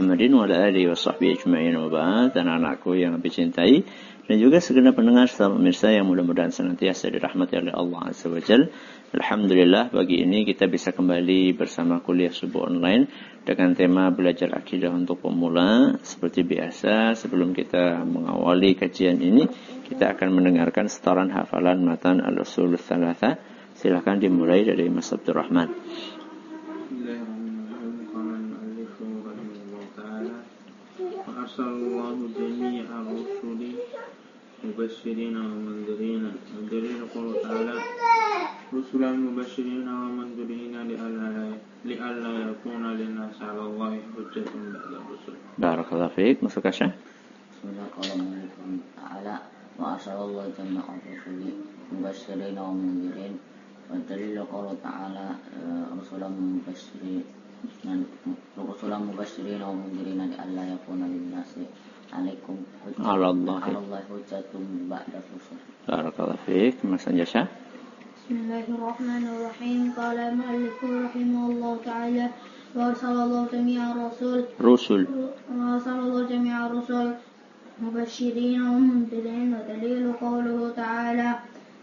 Muhammadin wa ala alihi wa sahbihi ajma'in wa ba'd. Anak-anakku yang lebih cintai dan juga segenap pendengar serta pemirsa yang mudah-mudahan senantiasa dirahmati oleh Allah Azza wa Jalla. Alhamdulillah pagi ini kita bisa kembali bersama kuliah subuh online dengan tema belajar akidah untuk pemula. Seperti biasa, sebelum kita mengawali kajian ini, kita akan mendengarkan setoran hafalan matan al-usul tsalatsa. Silakan dimulai dari Mas Abdurrahman. Arsalallahu jami'a rusuli mubashshirina wa mundhirina wa dalil qawli ta'ala rusulan mubashshirina wa mundhirina li'alla yakuna lin-nasi 'ala Allahi hujjatun ba'da rusul. Barakallahu fiik. Masuk Syekh. Bismillahirrahmanirrahim. Ta'ala wa arsalallahu jami'a rusuli mubashshirina wa mundhirina wa dalil qawli ta'ala rusulan mubashshirina wa mundhirina li'alla yakuna lin-nasi 'alaikum hujjatun ba'da rusul. Barakallahu fiik. Mas Anjasha. Bismillahirrahmanirrahim. Qala al-mu'allifu rahimahullahu ta'ala wa arsalallahu jami'a rusul mubashshirin wa mundhirin wa dalilu qawluhu ta'ala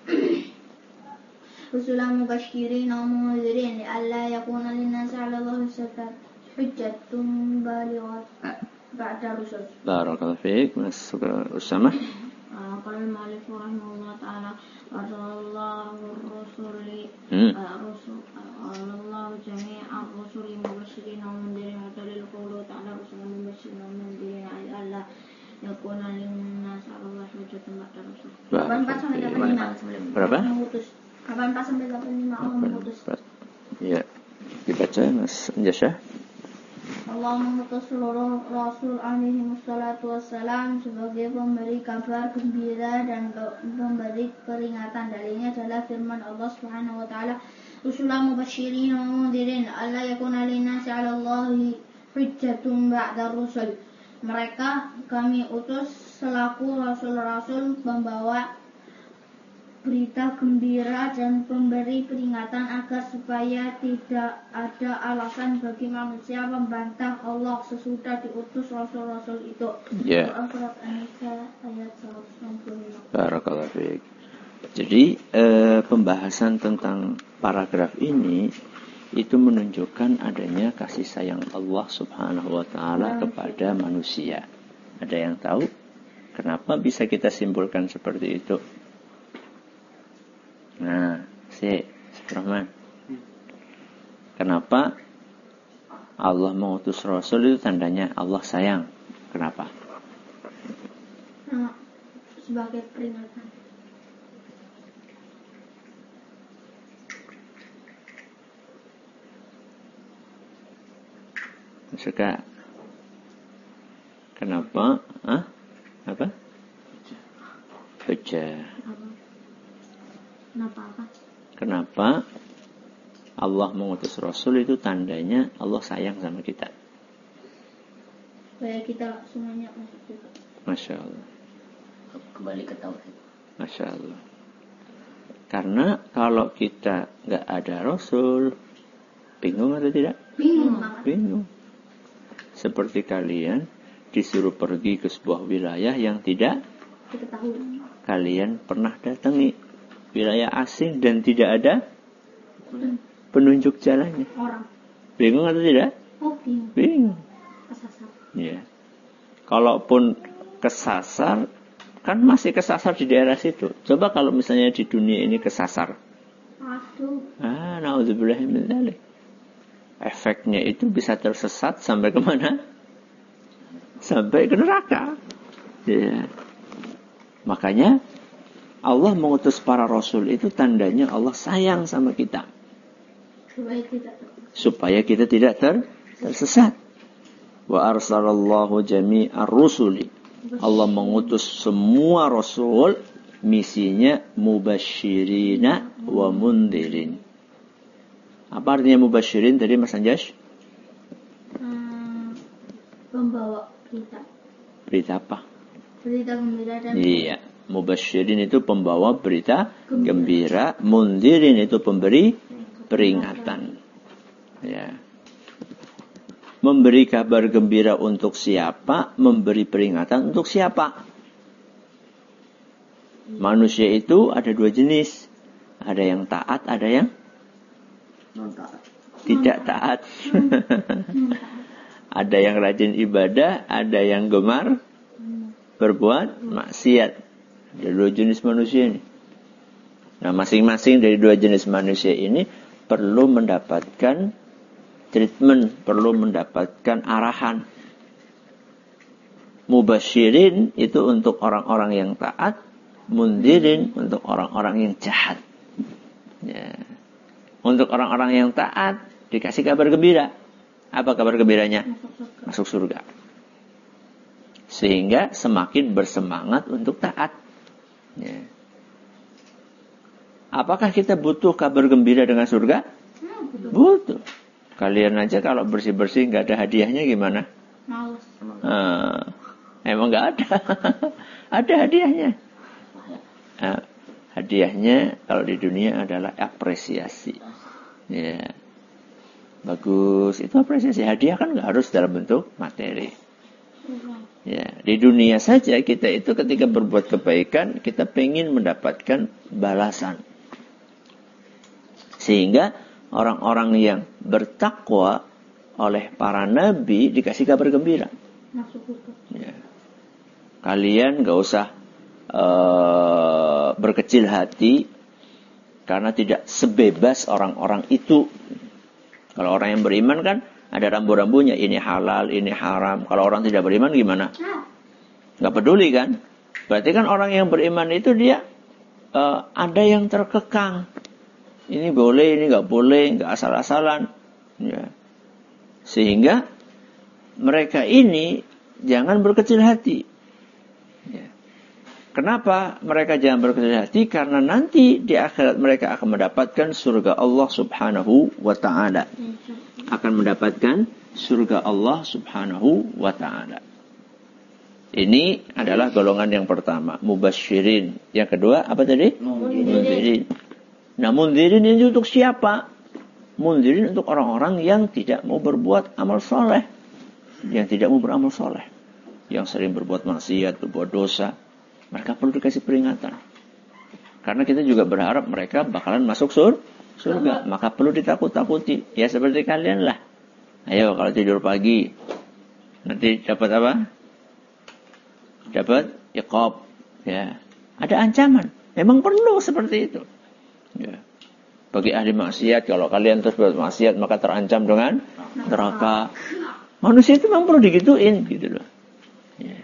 rusulan mubashshirin wa mundhirin li'alla yakuna lin-nasi 'ala Allahi hujjatun balighah ba'da rusul. Barakallahu fiik. Mas Usama. Qala al-mu'allifu rahimahullahu ta'ala wa arsalallahu jami'a rusuli mubashshirin wa mundhirin wa dalilu qawluhu ta'ala rusulan mubashshirin wa mundhirin li'alla yakuna lin-nasi 'ala Allahi hujjatun ba'da rusul. 84 sampai 85. Berapa? 84 sampai 85 Allah mengutus. Ya. Dibaca Mas Anjasha. Allah mengutus seluruh Rasul alaihi wassalatu wassalam sebagai pemberi kabar gembira dan pemberi peringatan. Dalilnya adalah firman Allah Subhanahu wa taala, "Rusulan mubasysyirin wa mundhirin alla yakuna lin-nasi 'ala Allahi hujjatun ba'da rusul." Mereka kami utus selaku rasul-rasul pembawa berita gembira dan pemberi peringatan agar supaya tidak ada alasan bagi manusia membantah Allah sesudah diutus rasul-rasul itu. Ya. Surat An-Nisa ayat 165. Barakallahu fiik. Jadi pembahasan tentang paragraf ini itu menunjukkan adanya kasih sayang Allah Subhanahu wa taala kepada manusia. Ada yang tahu kenapa bisa kita simpulkan seperti itu? Nah, Rahman. Kenapa Allah mengutus Rasul itu tandanya Allah sayang? Kenapa? Sebagai peringatan. Suka. Kenapa? Apa? Hujjah. Kenapa Allah mengutus Rasul itu tandanya Allah sayang sama kita. Supaya kita semuanya masuk juga. Masya Allah. Kembali ke tauhid. Masya Allah. Karena kalau kita nggak ada Rasul, bingung atau tidak? Bingung. Seperti kalian disuruh pergi ke sebuah wilayah yang tidak kalian pernah datangi. Wilayah asing dan tidak ada penunjuk jalannya. Orang. Bingung atau tidak? Bingung. Kesasar. Ya. Kalaupun kesasar, kan masih kesasar di daerah situ. Coba kalau misalnya di dunia ini kesasar. Na'udzubillah min dzalik. Efeknya itu bisa tersesat sampai kemana? Sampai ke neraka. Ya. Makanya Allah mengutus para rasul itu tandanya Allah sayang sama kita. Supaya kita tidak tersesat. Wa arsalallahu jami'ar rusuli. Allah mengutus semua rasul, misinya mubashshirina wa mundhirin. Apa artinya mubashsyirin tadi Mas Anjas? Pembawa berita. Berita apa? Berita gembira dan Iya. Mubasyirin itu pembawa berita gembira, mundhirin itu pemberi peringatan. Ya. Memberi kabar gembira untuk siapa? Memberi peringatan untuk siapa? Manusia itu ada dua jenis. Ada yang taat, ada yang tidak taat. Ada yang rajin ibadah, ada yang gemar berbuat maksiat. Ada dua jenis manusia ini. Nah, masing-masing dari dua jenis manusia ini perlu mendapatkan treatment, perlu mendapatkan arahan. Mubasyirin itu untuk orang-orang yang taat, mundirin untuk orang-orang yang jahat. Ya. Untuk orang-orang yang taat dikasih kabar gembira. Apa kabar gembiranya? Masuk surga. Sehingga semakin bersemangat untuk taat. Ya. Apakah kita butuh kabar gembira dengan surga? Butuh. Kalian aja kalau bersih-bersih nggak ada hadiahnya gimana? Males. Emang nggak ada. Ada hadiahnya. Hadiahnya kalau di dunia adalah apresiasi. Ya. Bagus, itu apresiasi. Hadiah kan nggak harus dalam bentuk materi. Ya, di dunia saja kita itu ketika berbuat kebaikan, kita pengen mendapatkan balasan. Sehingga orang-orang yang bertakwa oleh para nabi dikasih kabar gembira. Ya. Kalian gak usah berkecil hati karena tidak sebebas orang-orang itu. Kalau orang yang beriman kan ada rambu-rambunya, ini halal, ini haram. Kalau orang tidak beriman gimana? Gak peduli kan? Berarti kan orang yang beriman itu dia ada yang terkekang. Ini boleh, ini nggak boleh, nggak asal-asalan. Ya. Sehingga mereka ini jangan berkecil hati. Ya. Kenapa mereka jangan berkecil hati? Karena nanti di akhirat mereka akan mendapatkan surga Allah Subhanahu wa Ta'ala. Akan mendapatkan surga Allah Subhanahu wa Ta'ala. Ini adalah golongan yang pertama, mubasyirin. Yang kedua apa tadi? Mundirin. Nah, mundirin ini untuk siapa? Mundirin untuk orang-orang yang tidak mau berbuat amal soleh. Yang tidak mau beramal soleh. Yang sering berbuat maksiat, berbuat dosa. Mereka perlu dikasih peringatan. Karena kita juga berharap mereka bakalan masuk surga. Maka perlu ditakut-takuti. Ya seperti kalian lah. Ayo kalau tidur pagi. Nanti dapat apa? Dapat iqab. Ya. Ada ancaman. Memang perlu seperti itu. Ya. Bagi ahli maksiat, kalau kalian terus berbuat maksiat maka terancam dengan neraka. Manusia itu memang perlu digituin gitu loh. Ya.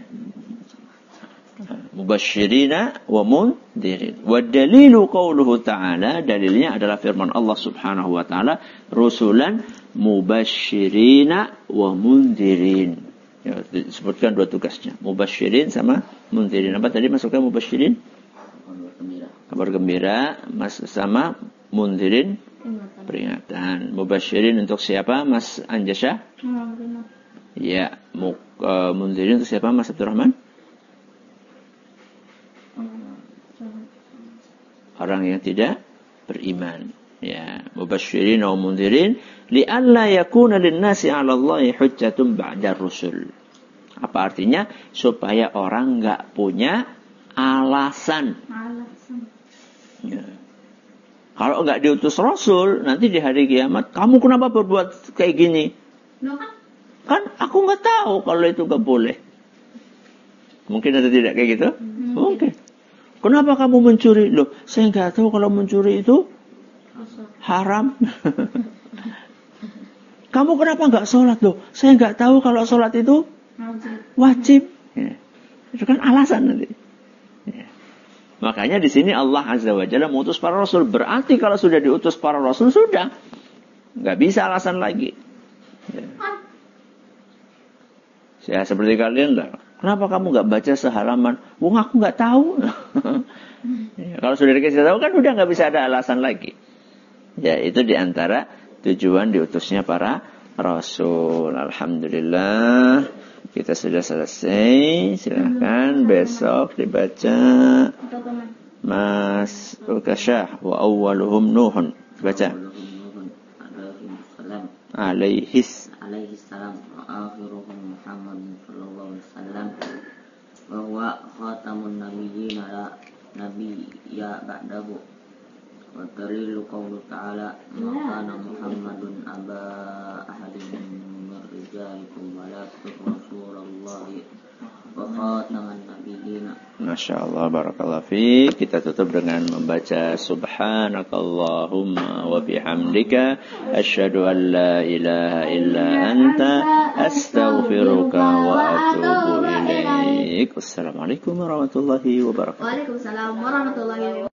Mubasyirina wa mundirin. Wa dalilu qauluhu ta'ala, dalilnya adalah firman Allah Subhanahu wa ta'ala, rusulan mubasyirina wa mundirin. Ya, disebutkan dua tugasnya, mubasyirin sama mundirin. Apa tadi masukkan mubasyirin? Kabar gembira, sama mundirin peringatan. Mubasyirin untuk siapa, Mas Anjasya? Ya, mundirin untuk siapa, Mas Abdurrahman? Orang yang tidak beriman. Ya, mubasyirin wa mundirin li'alla yakuna lin-nasi 'ala Allahi hujjatun ba'da rusul. Apa artinya? Supaya orang enggak punya alasan. Ya. Kalau enggak diutus Rasul, nanti di hari kiamat, kamu kenapa berbuat kayak gini? Kan aku enggak tahu kalau itu enggak boleh. Mungkin ada tidak kayak gitu? Mungkin. Kenapa kamu mencuri? Loh, saya enggak tahu kalau mencuri itu haram. Kamu kenapa enggak sholat? Loh, saya enggak tahu kalau sholat itu wajib. Ya. Itu kan alasan nanti. Ya. Makanya di sini Allah Azza wa Jalla mengutus para rasul. Berarti kalau sudah diutus para rasul, sudah. Nggak bisa alasan lagi. Ya, seperti kalian lah. Kenapa kamu nggak baca sehalaman? Wong aku nggak tahu. Ya, kalau sudah dikasih tahu kan udah nggak bisa ada alasan lagi. Ya, itu diantara tujuan diutusnya para rasul. Alhamdulillah. Kita sudah selesai. Silakan besok dibaca Mas Ukasyah wa awwaluhum Nuhun. Baca. Alaihis salam. Muhammad sallallahu alaihi wasallam wa huwa khatamun nabiyyin la nabiyya ba'dahu. Wa dalilu qawlu ta'ala ma kana Muhammadun aba ahadin min rijalikum walakin rasulullahi wa khataman nabiyyin. Masya Allah, barakallahu fiik. Kita tutup dengan membaca subhanakallahumma wa bihamdika asyhadu an la ilaha illa anta astaghfiruka wa atubu ilaik. Wassalamualaikum warahmatullahi wabarakatuh. Waalaikumsalam warahmatullahi wabarakatuh.